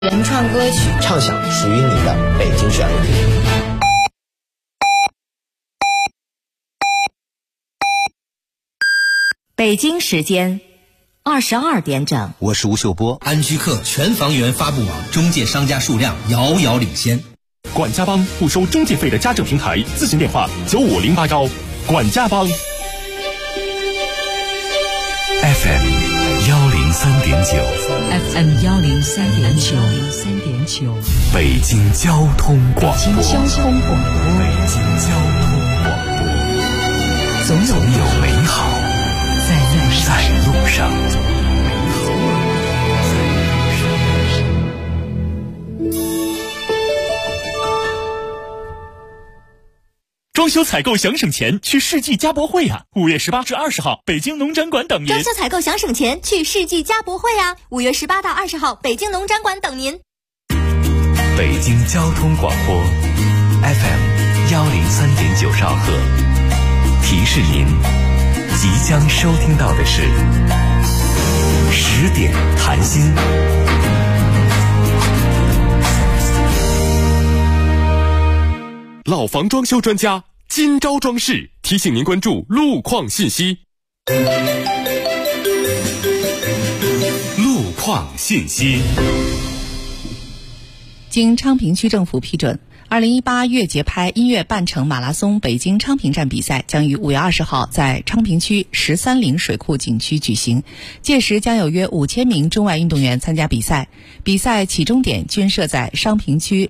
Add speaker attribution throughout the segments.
Speaker 1: 原创歌曲，
Speaker 2: 畅想属于你的北京旋律。
Speaker 3: 北京时间22点整，
Speaker 4: 我是吴秀波。
Speaker 5: 安居客全房源发布网中介商家数量遥遥领先。
Speaker 6: 管家帮不收中介费的家政平台，咨询电话95081。管家帮。
Speaker 7: FM 103.9，北京交通广播，总有美好在路上。
Speaker 6: 装修采购想省钱，去世纪家博会呀！5月18至20号，北京农展馆等您。
Speaker 8: 装修采购想省钱，去世纪家博会呀！5月18到20号，北京农展馆等您。
Speaker 7: 北京交通广播 FM 103.9兆赫，提示您即将收听到的是10点谈心。
Speaker 6: 老房装修专家今朝装饰提醒您关注路况信息。
Speaker 7: 路况信息。
Speaker 3: 经昌平区政府批准，2018越节拍音乐半程马拉松北京昌平站比赛将于5月20号在昌平区13陵水库景区举行，届时将有约5000名中外运动员参加比赛。比赛起终点均设在昌平区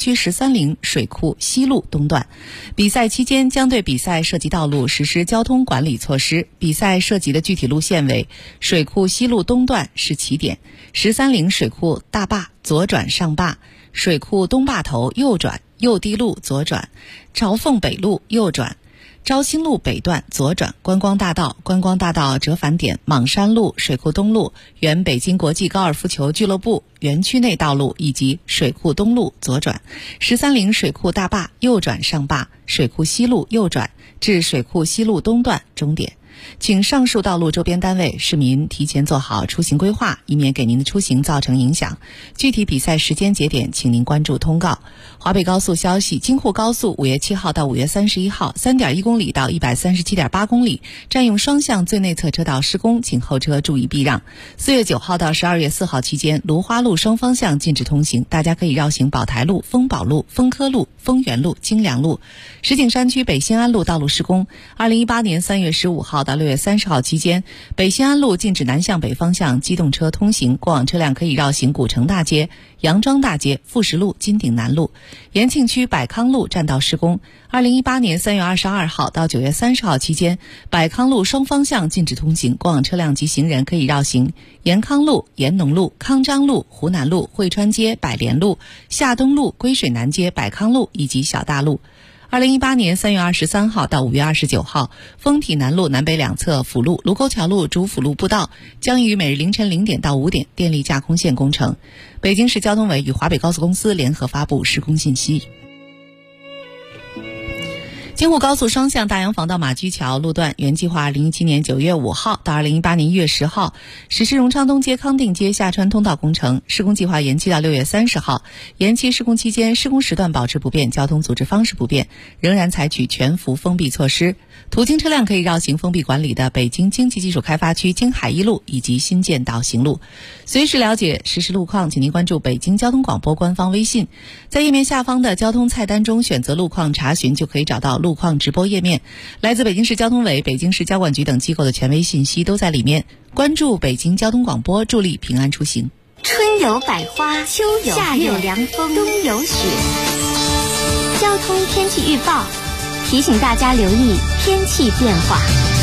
Speaker 3: 13陵水库西路东段。比赛期间将对比赛涉及道路实施交通管理措施。比赛涉及的具体路线为：水库西路东段是起点，13陵水库大坝左转上坝，水库东坝头右转，右堤路左转，朝凤北路右转，昭新路北段左转，观光大道折返点莽山路、水库东路、原北京国际高尔夫球俱乐部园区内道路以及水库东路左转，13陵水库大坝右转上坝，水库西路右转至水库西路东段终点。请上述道路周边单位市民提前做好出行规划，以免给您的出行造成影响。具体比赛时间节点请您关注通告。华北高速消息，京沪高速5月7号到5月31号 3.1 公里到 137.8 公里占用双向最内侧车道施工，请后车注意避让。4月9号到12月4号期间，芦花路双方向禁止通行，大家可以绕行宝台路、丰宝路、丰科路、丰源路、京良路。石景山区北新安路道路施工，2018年3月15号到6月30号期间，北新安路禁止南向北方向机动车通行，过往车辆可以绕行古城大街、杨庄大街、富石路、金鼎南路。延庆区百康路占道施工，2018年3月22号到9月30号期间，百康路双方向禁止通行，过往车辆及行人可以绕行延康路、延农路、康章路、湖南路、汇川街、百联路、夏东路、归水南街、百康路以及小大路。2018年3月23号到5月29号，丰体南路南北两侧辅路、卢沟桥路主辅路步道将于每日凌晨0点到5点电力架空线工程。北京市交通委与华北高速公司联合发布施工信息。京沪高速双向大洋防道马驹桥路段原计划2017年9月5号到2018年1月10号实施荣昌东街康定街下穿通道工程，施工计划延期到6月30号。延期施工期间，施工时段保持不变，交通组织方式不变，仍然采取全幅封闭措施。途经车辆可以绕行封闭管理的北京经济技术开发区京海一路以及新建导行路。随时了解实时路况，请您关注北京交通广播官方微信，在页面下方的交通菜单中选择路况查询，就可以找到路况直播页面。来自北京市交通委、北京市交管局等机构的权威信息都在里面。关注北京交通广播，助力平安出行。
Speaker 8: 春有百花，秋有夏有凉风，冬有雪。交通天气预报提醒大家留意天气变化。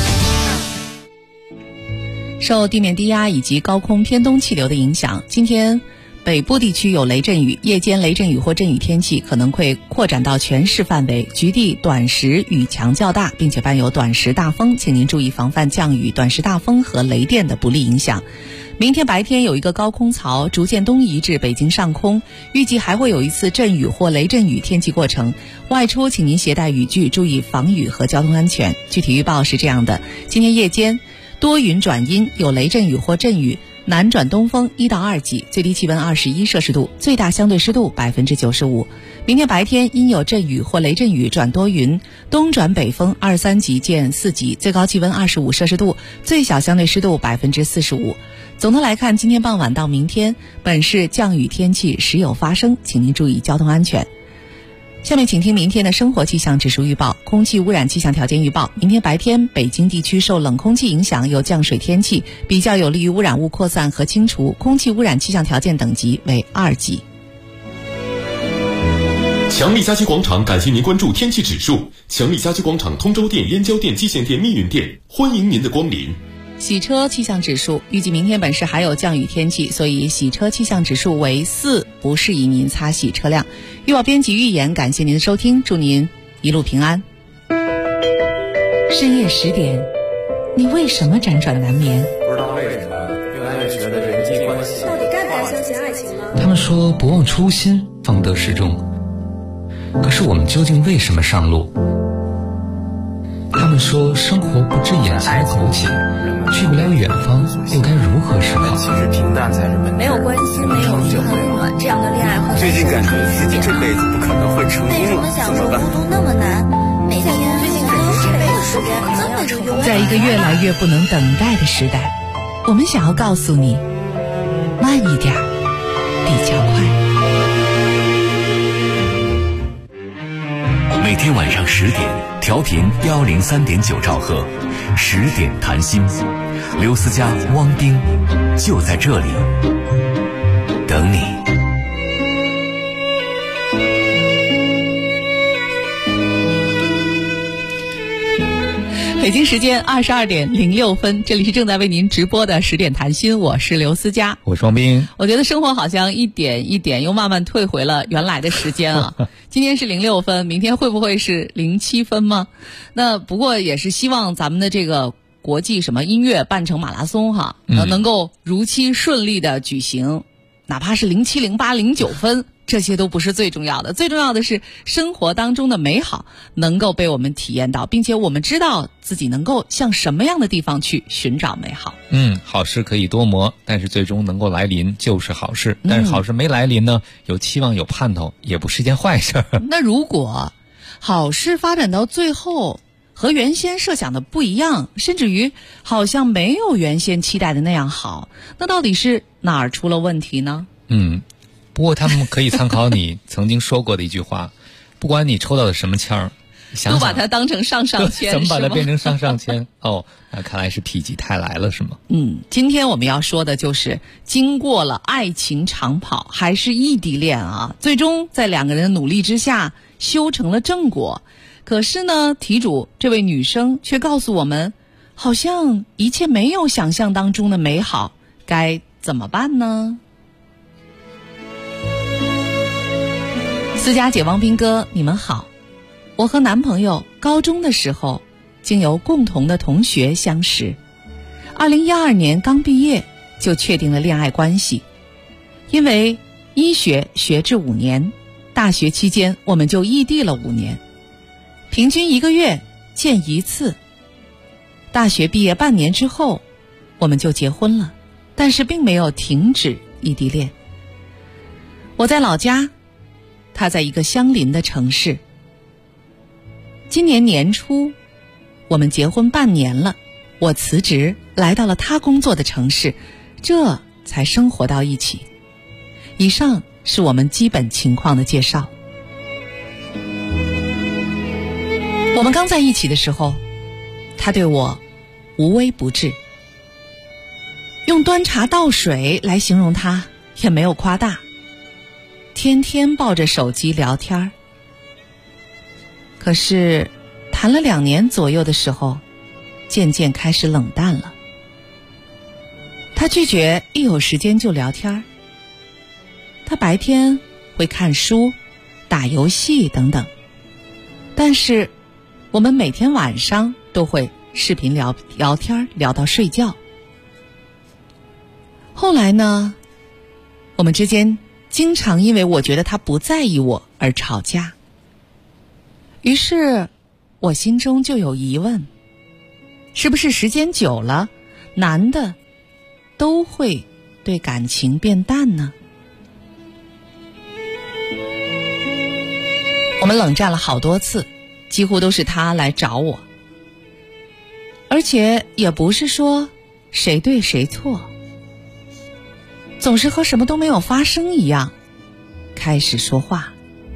Speaker 3: 受地面低压以及高空偏东气流的影响，今天北部地区有雷阵雨，夜间雷阵雨或阵雨天气可能会扩展到全市范围，局地短时雨强较大，并且伴有短时大风，请您注意防范降雨、短时大风和雷电的不利影响。明天白天有一个高空槽逐渐东移至北京上空，预计还会有一次阵雨或雷阵雨天气过程，外出请您携带雨具，注意防雨和交通安全。具体预报是这样的：今天夜间多云转阴，有雷阵雨或阵雨， 南转东风1到2级，最低气温21摄氏度，最大相对湿度95%。明天白天阴有阵雨或雷阵雨转多云，东转北风2、3级见4级，最高气温25摄氏度，最小相对湿度45%。总的来看，今天傍晚到明天，本市降雨天气时有发生，请您注意交通安全。下面请听明天的生活气象指数预报。空气污染气象条件预报，明天白天北京地区受冷空气影响，有降水天气，比较有利于污染物扩散和清除，空气污染气象条件等级为2级。
Speaker 1: 强力家居广场感谢您关注天气指数。强力家居广场通州店、燕郊店、蓟县店、密云店，欢迎您的光临。
Speaker 3: 洗车气象指数，预计明天本市还有降雨天气，所以洗车气象指数为4，不适宜您擦洗车辆。预报编辑预言，感谢您的收听，祝您一路平安。深夜10点，你为什么辗转难眠？
Speaker 4: 不知道为什么越来越觉得人际关系
Speaker 9: 到底该不该相信爱情呢？
Speaker 10: 他们说不忘初心，方得始终。可是我们究竟为什么上路？他们说生活不止眼前的苟且，去不了远方，又该如何是好？
Speaker 4: 其实平淡才是本质。
Speaker 9: 没有关心，没有遗憾温暖，这样的恋爱会
Speaker 4: 最近感觉自己这辈子不可能会成功了，
Speaker 9: 为什么享受孤独那么难？每天最近感觉这辈子时间可能要成功。
Speaker 3: 在一个越来越不能等待的时代，我们想要告诉你，慢一点比较快。
Speaker 7: 每天晚上10点，调频103.9兆赫，10点谈心，刘思佳、汪丁就在这里等你。
Speaker 3: 北京时间22点06分，这里是正在为您直播的10点谈心，我是刘思佳，
Speaker 10: 我是汪斌。
Speaker 3: 我觉得生活好像一点一点又慢慢退回了原来的时间啊。今天是06分，明天会不会是07分吗？那不过也是希望咱们的这个国际什么音乐半程马拉松哈，能够如期顺利的举行，哪怕是07、08、09分。这些都不是最重要的，最重要的是生活当中的美好能够被我们体验到，并且我们知道自己能够向什么样的地方去寻找美好。
Speaker 10: 好事可以多磨，但是最终能够来临就是好事。但是好事没来临呢，有期望有盼头也不是件坏事。
Speaker 3: 那如果好事发展到最后和原先设想的不一样，甚至于好像没有原先期待的那样好，那到底是哪儿出了问题呢？
Speaker 10: 不过他们可以参考你曾经说过的一句话，不管你抽到的什么签儿，想想
Speaker 3: 都把它当成上签，
Speaker 10: 怎么把它变成上签？哦，那看来是否极泰来了，是吗？
Speaker 3: 今天我们要说的就是经过了爱情长跑，还是异地恋啊，最终在2个人的努力之下修成了正果。可是呢，题主这位女生却告诉我们，好像一切没有想象当中的美好，该怎么办呢？思佳姐、汪斌哥，你们好。我和男朋友高中的时候经由共同的同学相识，2012年刚毕业就确定了恋爱关系。因为医学学制5年，大学期间我们就异地了5年，平均1个月见1次。大学毕业半年之后我们就结婚了，但是并没有停止异地恋。我在老家，他在一个相邻的城市。今年年初我们结婚半年了，我辞职来到了他工作的城市，这才生活到一起。以上是我们基本情况的介绍。我们刚在一起的时候，他对我无微不至，用端茶倒水来形容他也没有夸大，天天抱着手机聊天。可是谈了2年左右的时候，渐渐开始冷淡了。他拒绝一有时间就聊天，他白天会看书、打游戏等等，但是我们每天晚上都会视频聊天，聊到睡觉。后来呢，我们之间经常因为我觉得他不在意我而吵架。于是我心中就有疑问，是不是时间久了，男的都会对感情变淡呢？我们冷战了好多次，几乎都是他来找我，而且也不是说谁对谁错，总是和什么都没有发生一样开始说话。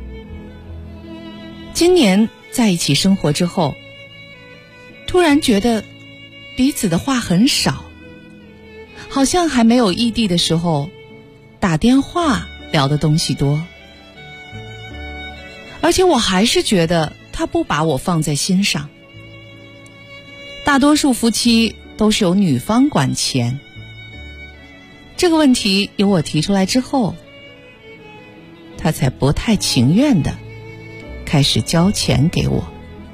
Speaker 3: 今年在一起生活之后，突然觉得彼此的话很少，好像还没有异地的时候打电话聊的东西多，而且我还是觉得他不把我放在心上。大多数夫妻都是由女方管钱，这个问题由我提出来之后，他才不太情愿的开始交钱给我。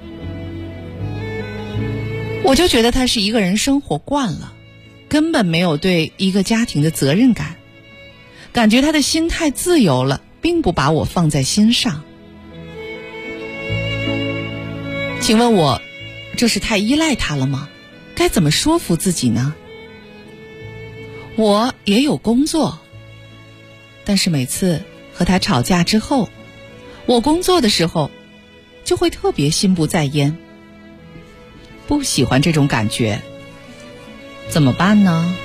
Speaker 3: 我就觉得他是一个人生活惯了，根本没有对一个家庭的责任感，感觉他的心太自由了，并不把我放在心上。请问我这是太依赖他了吗？该怎么说服自己呢？我也有工作，但是每次和他吵架之后，我工作的时候就会特别心不在焉，不喜欢这种感觉，怎么办呢？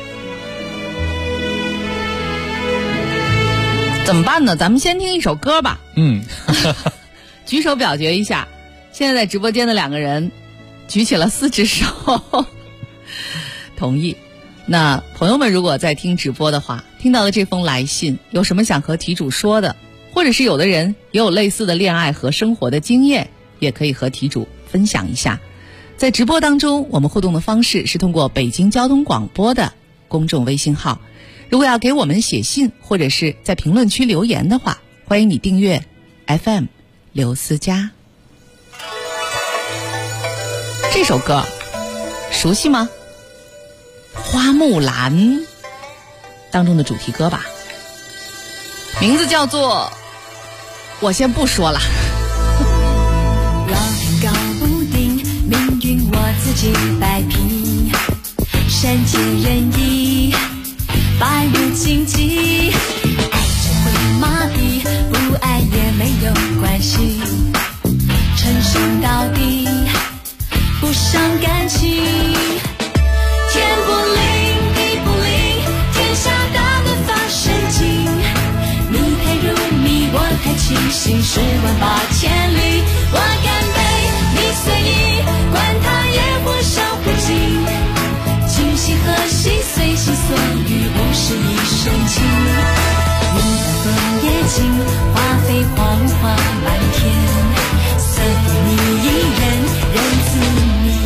Speaker 3: 怎么办呢？咱们先听一首歌吧。举手表决一下。现在在直播间的两个人举起了4只手，同意。那朋友们如果在听直播的话，听到了这封来信，有什么想和题主说的，或者是有的人也有类似的恋爱和生活的经验，也可以和题主分享一下。在直播当中，我们互动的方式是通过北京交通广播的公众微信号。如果要给我们写信或者是在评论区留言的话，欢迎你订阅 FM 刘思佳。这首歌熟悉吗？花木兰当中的主题歌吧，名字叫做我先不说了。
Speaker 11: 老天搞不定，命运我自己摆平，善解人意，百无禁忌，爱只会麻痹，不爱也没有关系，称兄道弟，不伤感情，天不灵地不灵，天下大乱发神经，你太入迷我太清醒，10万8千里我干杯，你随意管他野火烧不尽，今夕何夕随心所欲51深情，你的枫叶尽，花飞黄花满天，色给你一人人自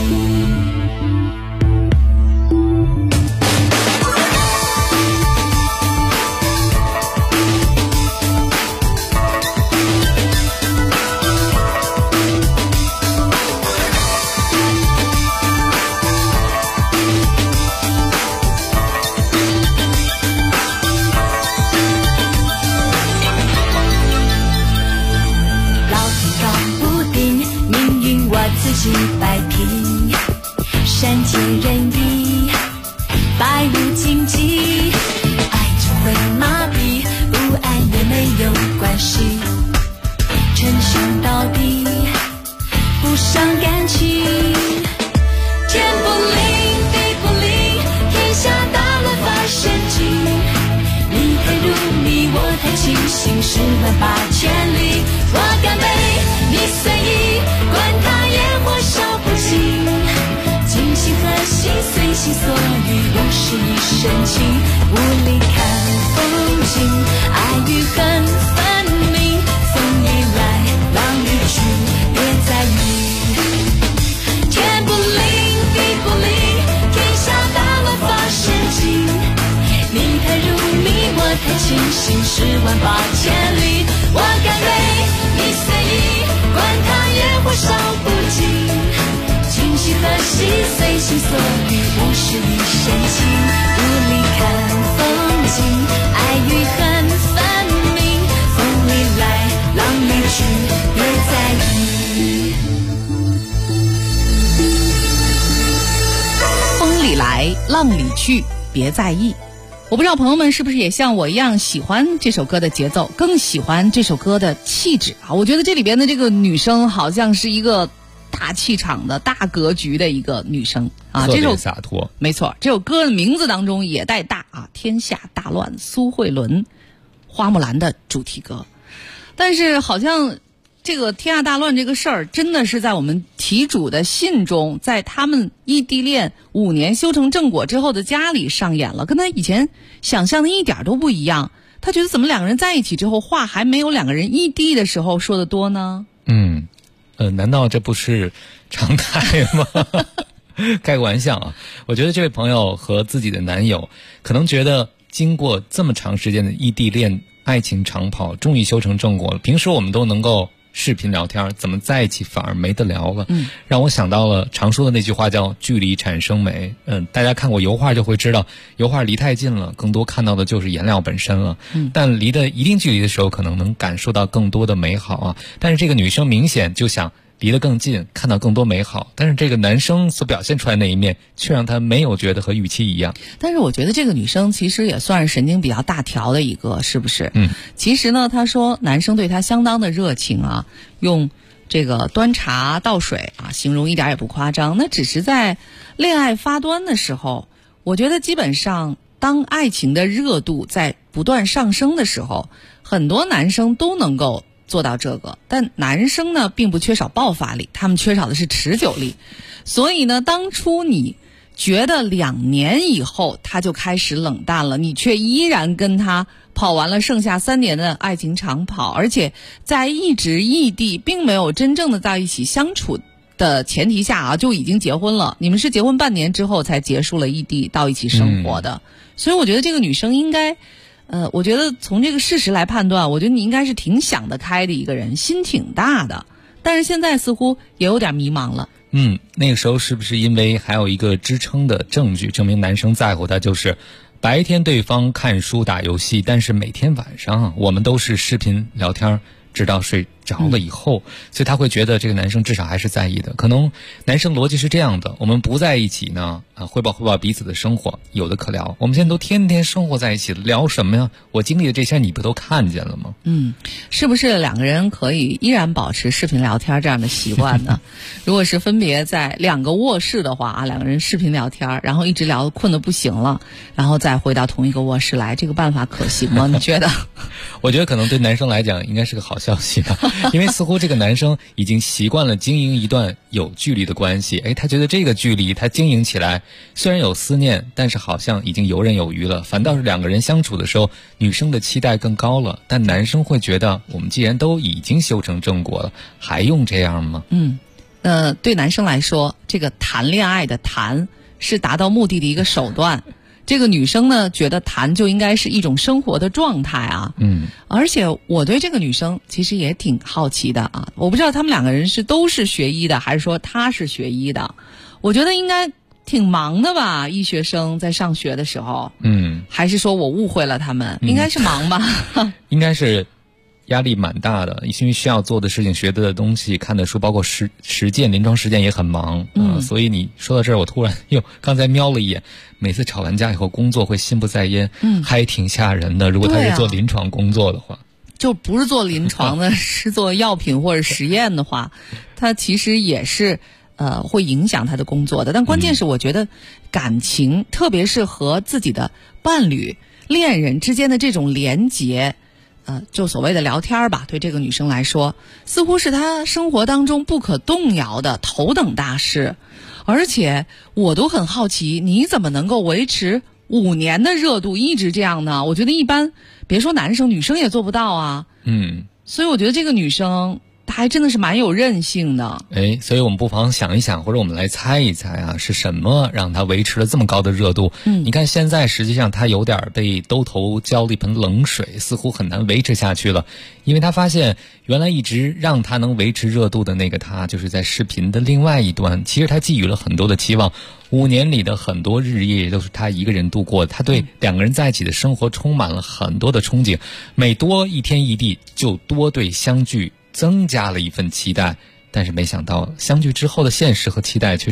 Speaker 11: 自己摆平，善解人意，百无禁忌，爱只会麻痹，不爱也没有关系，称兄道弟，不伤感情，天不灵地不灵，天下大乱发神经，你太入迷我太清醒，10万8千里我干杯，你随意管他野火烧不尽，今夕何夕随心所欲51深情，雾里看风景，爱与恨分明，风一来浪一去别在意，天不灵地不灵，天下大乱发神经，你太入迷我太清醒，10万8千里我干杯，你随意管他野火烧不尽，今夕何夕随心所欲51深情，雾里看风景，爱与恨分明，风里来浪里去别在意，
Speaker 3: 风里来浪里去别在意。 我不知道朋友们是不是也像我一样喜欢这首歌的节奏，更喜欢这首歌的气质啊？我觉得这里边的这个女生好像是一个大气场的大格局的一个女生啊，
Speaker 12: 特别洒脱。
Speaker 3: 没错，这首歌的名字当中也带大啊，天下大乱，苏慧伦，花木兰的主题歌。但是好像这个天下大乱这个事儿，真的是在我们题主的信中，在他们异地恋5年修成正果之后的家里上演了，跟他以前想象的一点都不一样。他觉得怎么两个人在一起之后，话还没有两个人异地的时候说的多呢？
Speaker 12: 难道这不是常态吗？开个玩笑啊！我觉得这位朋友和自己的男友可能觉得，经过这么长时间的异地恋，爱情长跑终于修成正果了。平时我们都能够视频聊天，怎么在一起反而没得聊了？让我想到了常说的那句话，叫距离产生美。大家看过油画就会知道，油画离太近了，更多看到的就是颜料本身了。但离得一定距离的时候，可能能感受到更多的美好啊。但是这个女生明显就想离得更近，看到更多美好，但是这个男生所表现出来那一面，却让他没有觉得和预期一样。
Speaker 3: 但是我觉得这个女生其实也算是神经比较大条的一个，是不是？其实呢，她说男生对她相当的热情啊，用这个端茶倒水啊形容一点也不夸张。那只是在恋爱发端的时候，我觉得基本上当爱情的热度在不断上升的时候，很多男生都能够做到这个，但男生呢并不缺少爆发力，他们缺少的是持久力。所以呢，当初你觉得2年以后他就开始冷淡了，你却依然跟他跑完了剩下3年的爱情长跑，而且在一直异地并没有真正的在一起相处的前提下啊，就已经结婚了。你们是结婚半年之后才结束了异地到一起生活的。所以我觉得这个女生应该我觉得从这个事实来判断，我觉得你应该是挺想得开的一个人，心挺大的。但是现在似乎也有点迷茫了。
Speaker 12: 那个时候是不是因为还有一个支撑的证据，证明男生在乎他，就是白天对方看书打游戏，但是每天晚上我们都是视频聊天，直到睡着了以后，所以他会觉得这个男生至少还是在意的。可能男生逻辑是这样的，我们不在一起呢，汇报彼此的生活，有的可聊。我们现在都天天生活在一起，聊什么呀？我经历的这些你不都看见了吗？
Speaker 3: 是不是两个人可以依然保持视频聊天这样的习惯呢？如果是分别在2个卧室的话啊，两个人视频聊天，然后一直聊得困得不行了，然后再回到同一个卧室来，这个办法可行吗？你觉得？
Speaker 12: 我觉得可能对男生来讲应该是个好消息吧。因为似乎这个男生已经习惯了经营一段有距离的关系，他觉得这个距离他经营起来虽然有思念，但是好像已经游刃有余了。反倒是两个人相处的时候，女生的期待更高了，但男生会觉得我们既然都已经修成正果了，还用这样吗？
Speaker 3: 对男生来说，这个谈恋爱的谈是达到目的的一个手段。这个女生呢，觉得谈就应该是一种生活的状态啊。而且我对这个女生其实也挺好奇的啊。我不知道他们两个人都是学医的，还是说她是学医的。我觉得应该挺忙的吧，医学生在上学的时候。还是说我误会了他们？应该是忙吧。
Speaker 12: 应该是压力蛮大的，因为需要做的事情、学的东西、看的书，包括实践、临床实践也很忙。所以你说到这儿，我突然刚才瞄了一眼，每次吵完架以后，工作会心不在焉，还挺吓人的。如果他是做临床工作的话，
Speaker 3: 就不是做临床的，是做药品或者实验的话，他其实也是会影响他的工作的。但关键是，我觉得感情，特别是和自己的伴侣、恋人之间的这种连结。就所谓的聊天吧，对这个女生来说，似乎是她生活当中不可动摇的头等大事。而且我都很好奇，你怎么能够维持5年的热度一直这样呢？我觉得一般，别说男生，女生也做不到啊。所以我觉得这个女生她还真的是蛮有韧性的。
Speaker 12: 所以我们不妨想一想，或者我们来猜一猜啊，是什么让她维持了这么高的热度？你看现在实际上她有点被兜头浇了一盆冷水，似乎很难维持下去了。因为她发现原来一直让她能维持热度的那个她，就是在视频的另外一端。其实她寄予了很多的期望，5年里的很多日夜都是她一个人度过的。她对2个人在一起的生活充满了很多的憧憬，每多一天异地，就多对相聚增加了一份期待。但是没想到相聚之后的现实和期待却是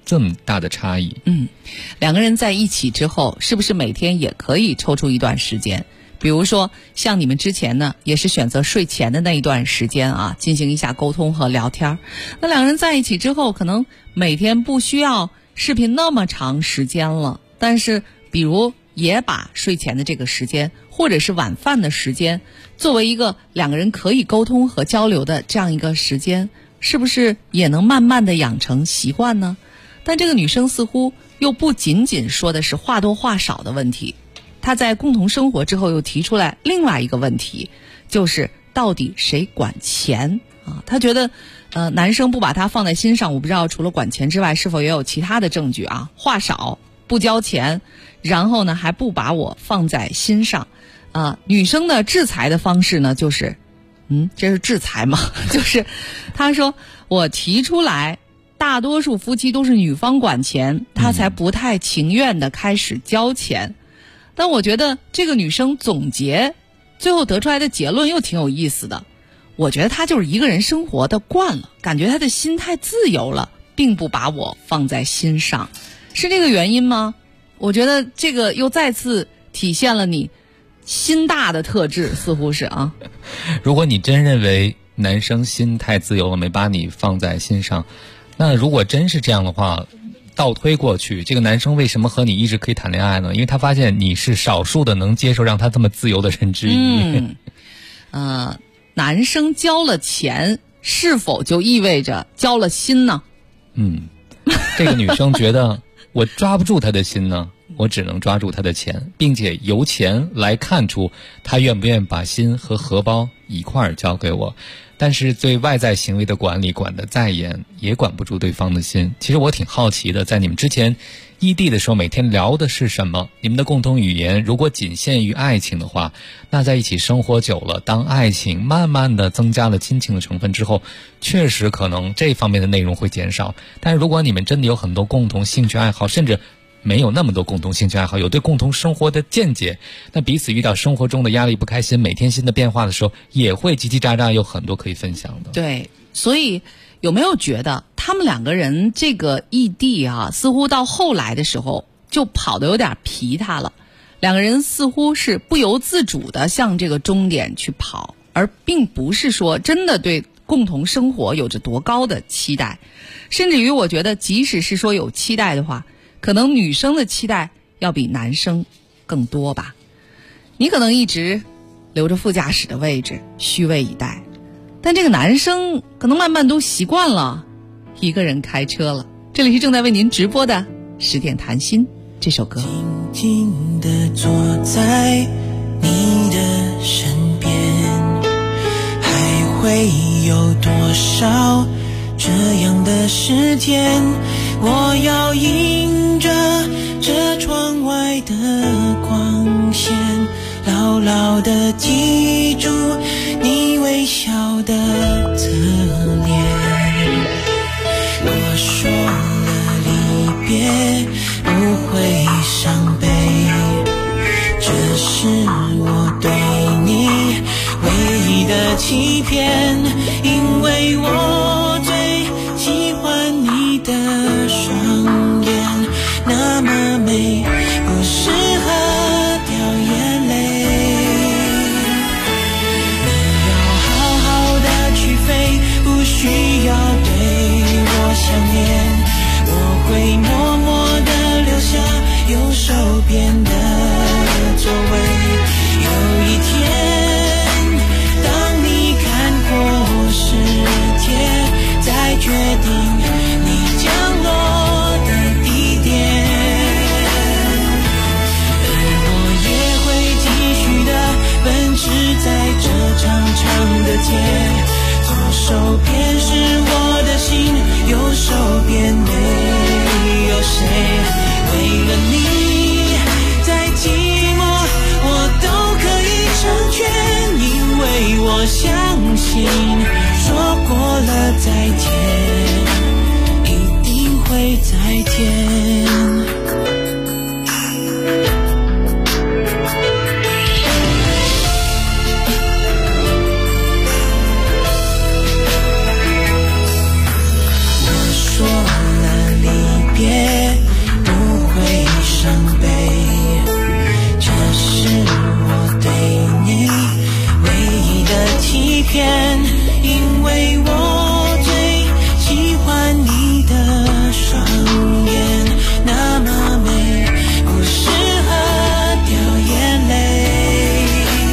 Speaker 12: 这么大的差异。
Speaker 3: 两个人在一起之后，是不是每天也可以抽出一段时间？比如说像你们之前呢，也是选择睡前的那一段时间啊，进行一下沟通和聊天。那两个人在一起之后，可能每天不需要视频那么长时间了，但是比如也把睡前的这个时间或者是晚饭的时间作为一个两个人可以沟通和交流的这样一个时间，是不是也能慢慢的养成习惯呢？但这个女生似乎又不仅仅说的是话多话少的问题，她在共同生活之后又提出来另外一个问题，就是到底谁管钱啊？她觉得男生不把她放在心上，我不知道除了管钱之外是否也有其他的证据啊？话少，不交钱，然后呢还不把我放在心上女生的制裁的方式呢，就是这是制裁吗？就是她说我提出来，大多数夫妻都是女方管钱，她才不太情愿的开始交钱。但我觉得这个女生总结最后得出来的结论又挺有意思的，我觉得她就是一个人生活的惯了，感觉她的心太自由了，并不把我放在心上，是这个原因吗？我觉得这个又再次体现了你心大的特质，似乎是啊。
Speaker 12: 如果你真认为男生心太自由了，没把你放在心上，那如果真是这样的话，倒推过去，这个男生为什么和你一直可以谈恋爱呢？因为他发现你是少数的能接受让他这么自由的人之一。
Speaker 3: 男生交了钱，是否就意味着交了心呢？
Speaker 12: 这个女生觉得我抓不住他的心呢，我只能抓住他的钱，并且由钱来看出他愿不愿意把心和荷包一块儿交给我。但是对外在行为的管理管得再严，也管不住对方的心。其实我挺好奇的，在你们之前异地的时候，每天聊的是什么？你们的共同语言如果仅限于爱情的话，那在一起生活久了，当爱情慢慢的增加了亲情的成分之后，确实可能这方面的内容会减少。但是如果你们真的有很多共同兴趣爱好，甚至没有那么多共同兴趣爱好，有对共同生活的见解，那彼此遇到生活中的压力不开心，每天新的变化的时候，也会叽叽喳喳，有很多可以分享的。
Speaker 3: 对，所以有没有觉得他们两个人这个异地啊，似乎到后来的时候就跑得有点疲沓了，两个人似乎是不由自主的向这个终点去跑，而并不是说真的对共同生活有着多高的期待。甚至于我觉得即使是说有期待的话，可能女生的期待要比男生更多吧。你可能一直留着副驾驶的位置，虚位以待，但这个男生可能慢慢都习惯了一个人开车了。这里是正在为您直播的10点谈心这首歌。
Speaker 13: 静静地坐在你的身边，还会有多少这样的时间，我要迎着这窗外的光线，牢牢地记住你微笑的侧脸。我说了离别不会伤悲，这是我对你唯一的欺骗，因为我最喜欢你的双眼，那么美，不适合掉眼泪。你要好好的去飞，不需要对我想念，我会默默的留下右手边的座位。有一天当你看过世界，再决定你降落的地点，而我也会继续的奔驰在这长长的街，左手边是我的心，右手边没有谁。为了你再寂寞我都可以成全，因为我相信说过了再见，一定会再见。我说了离别片，因为我最喜欢你的双眼，那么美，不适合掉眼泪。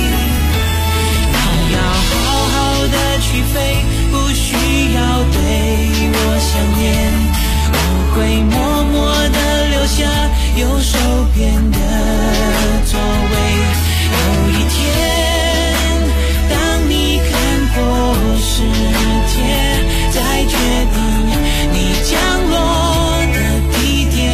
Speaker 13: 你要好好的去飞，不需要对我想念，我会默默的留下右手边的座位。有一天当你看过世界，再决定你降落的地点，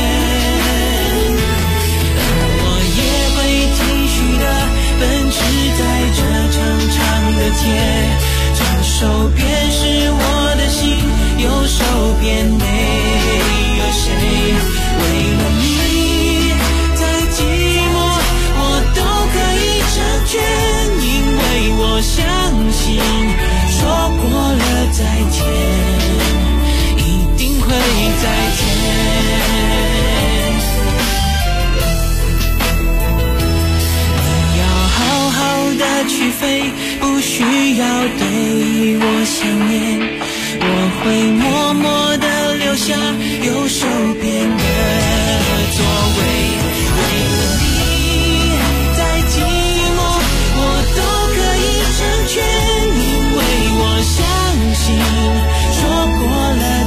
Speaker 13: 我也会继续的奔驰在这长长的街，左手边是我的心，右手边没有谁。为了你再寂寞我都可以成全，因为我相信说过了再见一定会再见。你要好好的去飞，不需要对我想念，我会默默的留下右手边的座位。为了你再寂寞我都可以成全，因为我相信说过了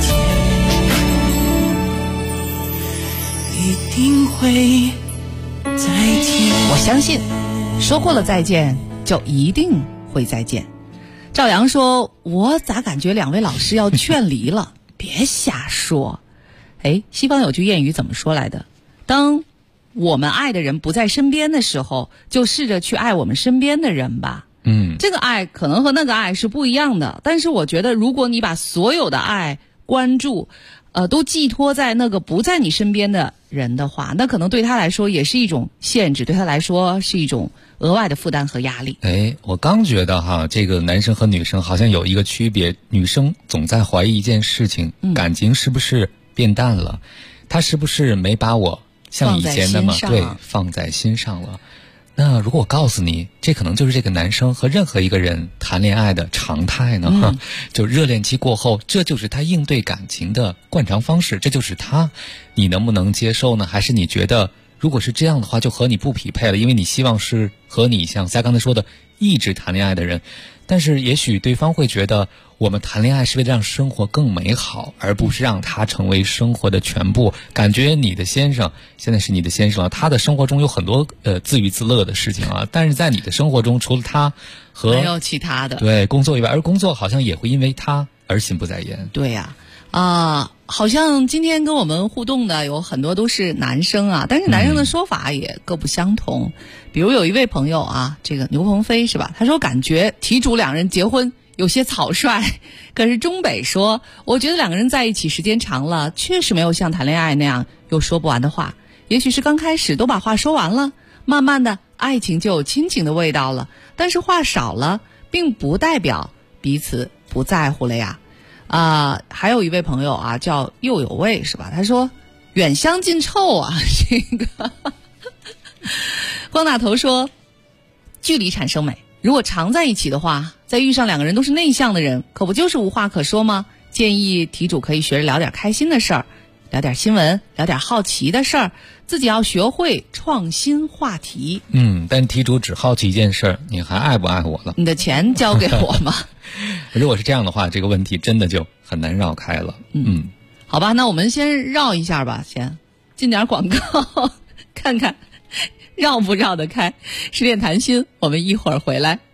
Speaker 13: 再见一定会再见。
Speaker 3: 我相信说过了再见就一定会再见。赵阳说，我咋感觉两位老师要劝离了？别瞎说。西方有句谚语怎么说来的？当我们爱的人不在身边的时候，就试着去爱我们身边的人吧。这个爱可能和那个爱是不一样的，但是我觉得如果你把所有的爱关注都寄托在那个不在你身边的人的话，那可能对他来说也是一种限制，对他来说是一种额外的负担和压力。
Speaker 12: 我刚觉得这个男生和女生好像有一个区别，女生总在怀疑一件事情，感情是不是变淡了，他是不是没把我像以前那么放在心上了。那如果我告诉你，这可能就是这个男生和任何一个人谈恋爱的常态呢？就热恋期过后，这就是他应对感情的惯常方式，这就是他，你能不能接受呢？还是你觉得如果是这样的话就和你不匹配了，因为你希望是和你像夏刚才说的一直谈恋爱的人，但是也许对方会觉得我们谈恋爱是为了让生活更美好，而不是让他成为生活的全部。感觉你的先生现在是你的先生了，他的生活中有很多自娱自乐的事情啊，但是在你的生活中除了他和
Speaker 3: 没有其他的
Speaker 12: 对工作以外，而工作好像也会因为他而心不在焉。
Speaker 3: 对呀好像今天跟我们互动的有很多都是男生啊，但是男生的说法也各不相同。比如有一位朋友这个牛鹏飞是吧，他说感觉题主两人结婚有些草率，可是中北说，我觉得两个人在一起时间长了，确实没有像谈恋爱那样有说不完的话，也许是刚开始都把话说完了，慢慢的爱情就有亲情的味道了，但是话少了并不代表彼此不在乎了呀。还有一位朋友叫又有味是吧，他说远香近臭这个光大头说距离产生美，如果常在一起的话，再遇上两个人都是内向的人，可不就是无话可说吗？建议题主可以学着聊点开心的事儿，聊点新闻，聊点好奇的事儿，自己要学会创新话题。
Speaker 12: 但题主只好奇一件事儿，你还爱不爱我了？
Speaker 3: 你的钱交给我吗？
Speaker 12: 如果是这样的话，这个问题真的就很难绕开了。
Speaker 3: 好吧，那我们先绕一下吧，先进点广告看看绕不绕得开。失恋谈心，我们一会儿回来。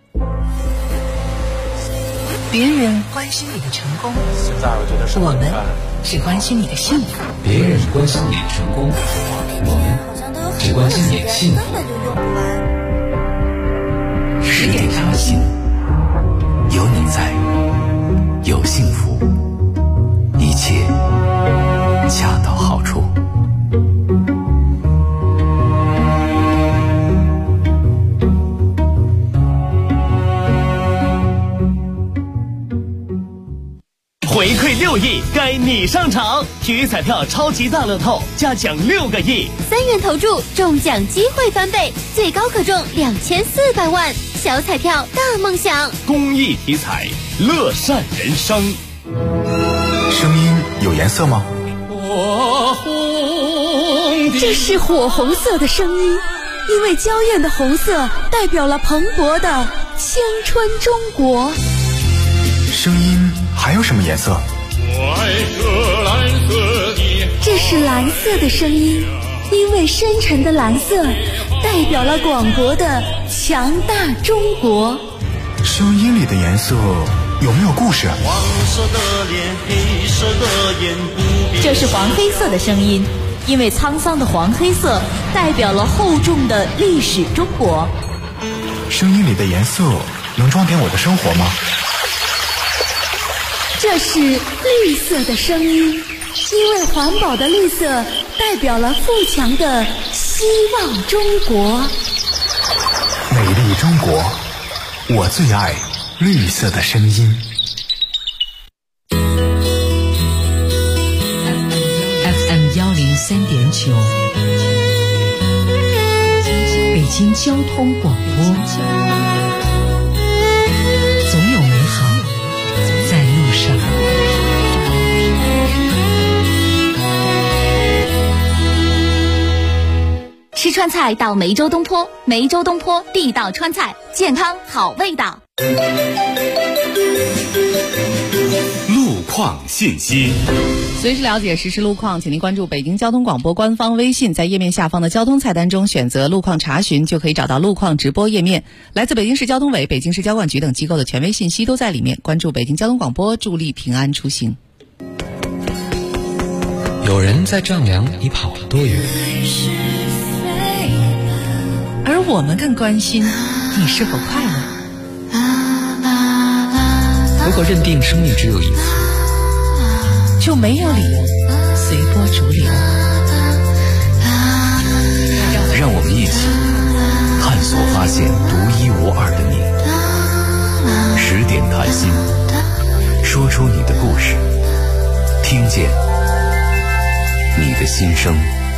Speaker 14: 别人关心你的成功，我们只关心你的幸福。
Speaker 10: 别人关心你的成功，我们只关心你的幸福。
Speaker 14: 失恋谈心，
Speaker 7: 有你在，有幸福，一切恰到好处。
Speaker 15: 回馈6亿，该你上场！体育彩票超级大乐透加奖6个亿
Speaker 8: ，3元投注中奖机会翻倍，最高可中2400万。 小彩票大梦想，
Speaker 15: 公益题材，乐善人生。
Speaker 16: 声音有颜色吗？
Speaker 11: 这是火红色的声音，因为娇艳的红色代表了蓬勃的青春中国。
Speaker 16: 声音还有什么颜色？
Speaker 17: 我爱这蓝色的。
Speaker 11: 这是蓝色的声音，因为深沉的蓝色代表了广博的强大中国。
Speaker 16: 声音里的颜色有没有故事？
Speaker 13: 黄色的脸，黑色的眼，不变。
Speaker 18: 这是黄黑色的声音，因为沧桑的黄黑色代表了厚重的历史中国。
Speaker 16: 声音里的颜色能装点我的生活吗？
Speaker 11: 这是绿色的声音，因为环保的绿色代表了富强的希望中国。
Speaker 16: 美丽中国，我最爱绿色的声音。
Speaker 14: FM 103.9，北京交通广播，总有美好在路上。
Speaker 8: 吃川菜到梅州东坡，梅州东坡地道川菜，健康好味道。
Speaker 15: 路况信息，
Speaker 3: 随时了解实时路况，请您关注北京交通广播官方微信，在页面下方的交通菜单中选择路况查询，就可以找到路况直播页面。来自北京市交通委、北京市交管局等机构的权威信息都在里面。关注北京交通广播，助力平安出行。
Speaker 10: 有人在丈量你跑了多远，
Speaker 3: 而我们更关心你是否快乐。
Speaker 10: 如果认定生命只有一次，
Speaker 3: 就没有理由随波逐流。
Speaker 7: 让我们一起探索发现独一无二的你。10点谈心，说出你的故事，听见你的心声。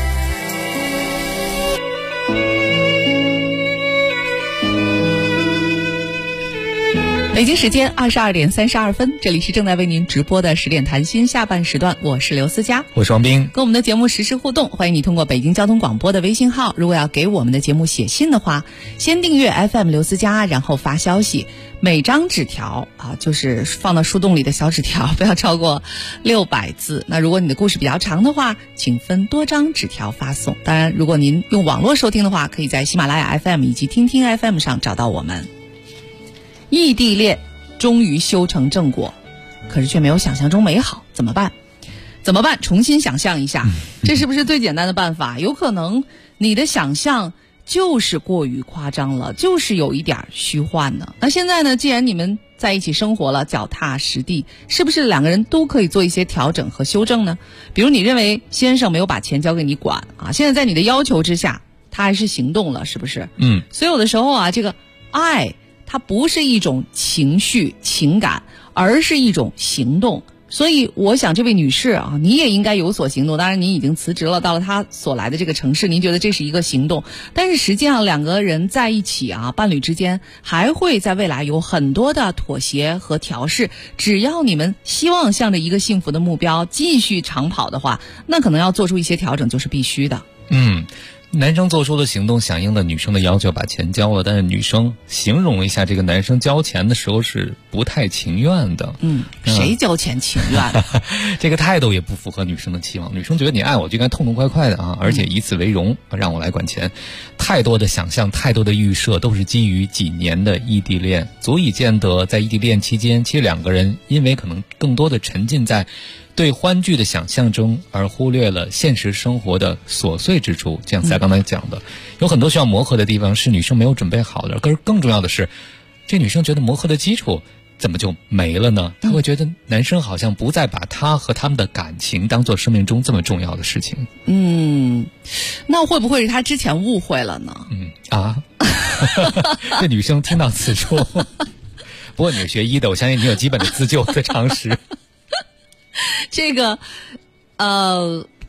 Speaker 3: 北京时间22点32分，这里是正在为您直播的10点谈心下半时段，我是刘思佳，
Speaker 12: 我是王斌。
Speaker 3: 跟我们的节目实时互动，欢迎你通过北京交通广播的微信号，如果要给我们的节目写信的话，先订阅 FM 刘思佳，然后发消息，每张纸条就是放到树洞里的小纸条，不要超过600字。那如果你的故事比较长的话，请分多张纸条发送。当然，如果您用网络收听的话，可以在喜马拉雅 FM 以及听听 FM 上找到我们。异地恋终于修成正果，可是却没有想象中美好，怎么办？重新想象一下，这是不是最简单的办法？有可能你的想象就是过于夸张了，就是有一点虚幻呢。那现在呢，既然你们在一起生活了，脚踏实地，是不是两个人都可以做一些调整和修正呢？比如你认为先生没有把钱交给你管现在在你的要求之下，他还是行动了，是不是？所以有的时候这个爱它不是一种情绪情感，而是一种行动。所以我想这位女士你也应该有所行动。当然您已经辞职了，到了她所来的这个城市，您觉得这是一个行动，但是实际上两个人在一起伴侣之间还会在未来有很多的妥协和调试。只要你们希望向着一个幸福的目标继续长跑的话，那可能要做出一些调整就是必须的。
Speaker 12: 男生做出的行动响应了女生的要求，把钱交了，但是女生形容一下这个男生交钱的时候是不太情愿的。
Speaker 3: 谁交钱情愿？
Speaker 12: 这个态度也不符合女生的期望。女生觉得你爱我就应该痛痛快快的而且以此为荣，让我来管钱。太多的想象，太多的预设，都是基于几年的异地恋，足以见得在异地恋期间，其实两个人因为可能更多的沉浸在对欢聚的想象中，而忽略了现实生活的琐碎之处。就像咱刚才讲的，有很多需要磨合的地方是女生没有准备好的。更重要的是，这女生觉得磨合的基础怎么就没了呢？她会觉得男生好像不再把她和他们的感情当做生命中这么重要的事情。
Speaker 3: 那会不会是她之前误会了呢？
Speaker 12: 这女生听到此处不过你是学医的，我相信你有基本的自救的常识。
Speaker 3: 这个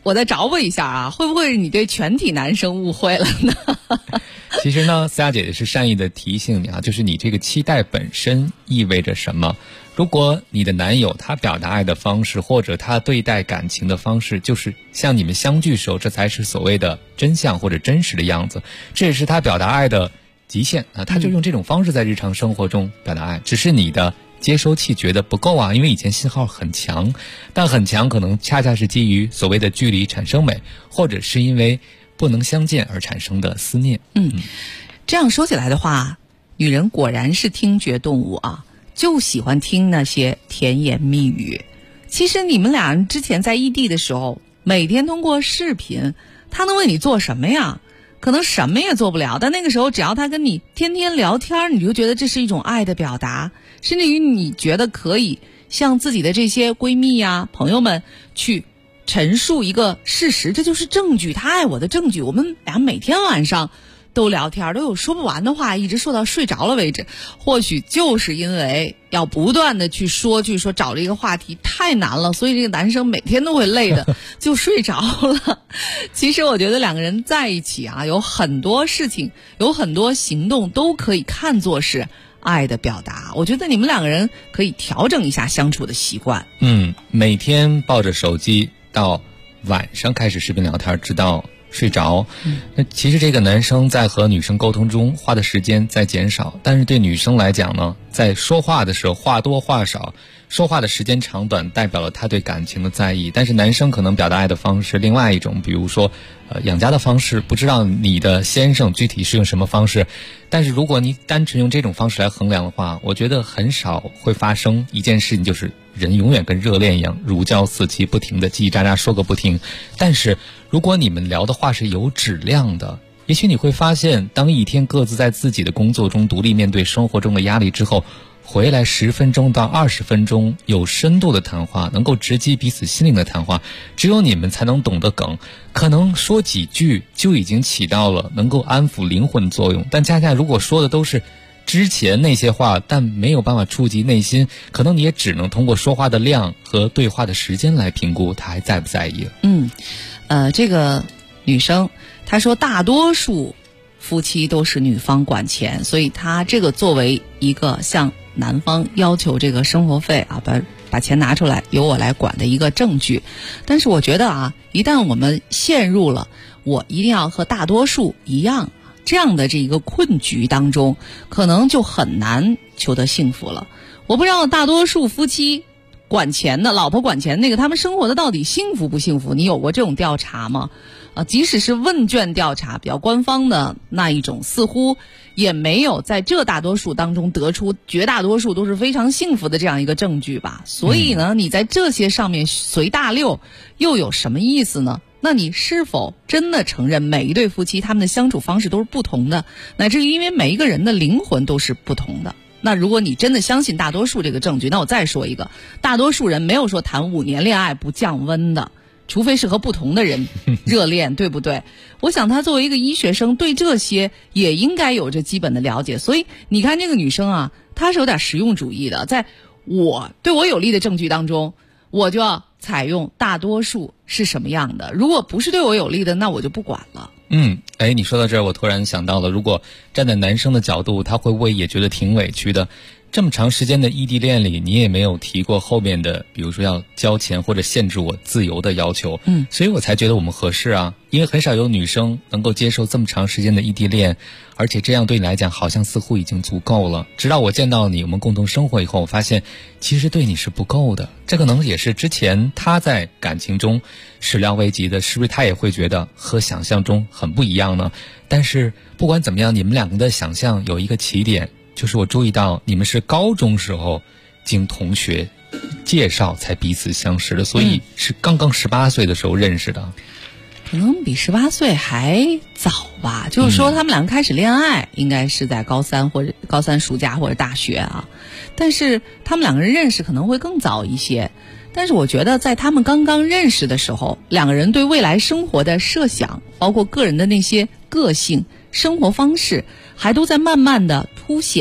Speaker 3: 我再找补一下啊，会不会你对全体男生误会了呢？
Speaker 12: 其实呢，思佳姐姐是善意的提醒你啊，就是你这个期待本身意味着什么。如果你的男友他表达爱的方式，或者他对待感情的方式，就是像你们相聚时候，这才是所谓的真相或者真实的样子，这也是他表达爱的极限啊，他就用这种方式在日常生活中表达爱，只是你的接收器觉得不够啊，因为以前信号很强，但很强可能恰恰是基于所谓的距离产生美，或者是因为不能相见而产生的思念。
Speaker 3: 这样说起来的话，女人果然是听觉动物啊，就喜欢听那些甜言蜜语。其实你们俩之前在异地的时候，每天通过视频，他能为你做什么呀？可能什么也做不了，但那个时候只要他跟你天天聊天，你就觉得这是一种爱的表达，甚至于你觉得可以向自己的这些闺蜜呀、朋友们去陈述一个事实，这就是证据，他爱我的证据。我们俩每天晚上都聊天，都有说不完的话，一直说到睡着了为止。或许就是因为要不断的去说找这个话题太难了，所以这个男生每天都会累的就睡着了。其实我觉得两个人在一起啊，有很多事情，有很多行动都可以看作是爱的表达。我觉得你们两个人可以调整一下相处的习惯。
Speaker 12: 每天抱着手机到晚上开始视频聊天，直到睡着。那其实这个男生在和女生沟通中花的时间在减少，但是对女生来讲呢，在说话的时候话多话少，说话的时间长短代表了他对感情的在意。但是男生可能表达爱的方式另外一种，比如说养家的方式，不知道你的先生具体是用什么方式，但是如果你单纯用这种方式来衡量的话，我觉得很少会发生一件事情，就是人永远跟热恋一样如胶似漆，不停的叽叽喳喳说个不停。但是如果你们聊的话是有质量的，也许你会发现，当一天各自在自己的工作中独立面对生活中的压力之后，回来10分钟到20分钟有深度的谈话，能够直击彼此心灵的谈话，只有你们才能懂得梗，可能说几句就已经起到了能够安抚灵魂的作用。但恰恰如果说的都是之前那些话，但没有办法触及内心，可能你也只能通过说话的量和对话的时间来评估他还在不在意。
Speaker 3: 这个女生她说大多数夫妻都是女方管钱，所以她这个作为一个向男方要求这个生活费啊，把钱拿出来由我来管的一个证据。但是我觉得啊，一旦我们陷入了我一定要和大多数一样这样的这一个困局当中，可能就很难求得幸福了。我不知道大多数夫妻管钱的，老婆管钱那个，他们生活的到底幸福不幸福？你有过这种调查吗？即使是问卷调查比较官方的那一种，似乎也没有在这大多数当中得出绝大多数都是非常幸福的这样一个证据吧。所以呢，你在这些上面随大溜又有什么意思呢？那你是否真的承认每一对夫妻他们的相处方式都是不同的，乃至于因为每一个人的灵魂都是不同的？那如果你真的相信大多数这个证据，那我再说一个，大多数人没有说谈5年恋爱不降温的，除非是和不同的人热恋，对不对？我想他作为一个医学生，对这些也应该有着基本的了解。所以你看这个女生啊，她是有点实用主义的，在对我有利的证据当中，我就要采用大多数是什么样的，如果不是对我有利的，那我就不管了。
Speaker 12: 你说到这儿，我突然想到了，如果站在男生的角度，他会不会也觉得挺委屈的？这么长时间的异地恋里，你也没有提过后面的，比如说要交钱或者限制我自由的要求，所以我才觉得我们合适啊。因为很少有女生能够接受这么长时间的异地恋，而且这样对你来讲好像似乎已经足够了。直到我见到你，我们共同生活以后，我发现其实对你是不够的。这可能也是之前他在感情中始料未及的，是不是他也会觉得和想象中很不一样呢？但是不管怎么样，你们两个的想象有一个起点，就是我注意到你们是高中时候经同学介绍才彼此相识的，所以是刚刚18岁的时候认识的。
Speaker 3: 可能比18岁还早吧，就是说他们两个开始恋爱应该是在高三或者高三暑假或者大学啊，但是他们两个人认识可能会更早一些。但是我觉得在他们刚刚认识的时候，两个人对未来生活的设想，包括个人的那些个性生活方式，还都在慢慢的凸显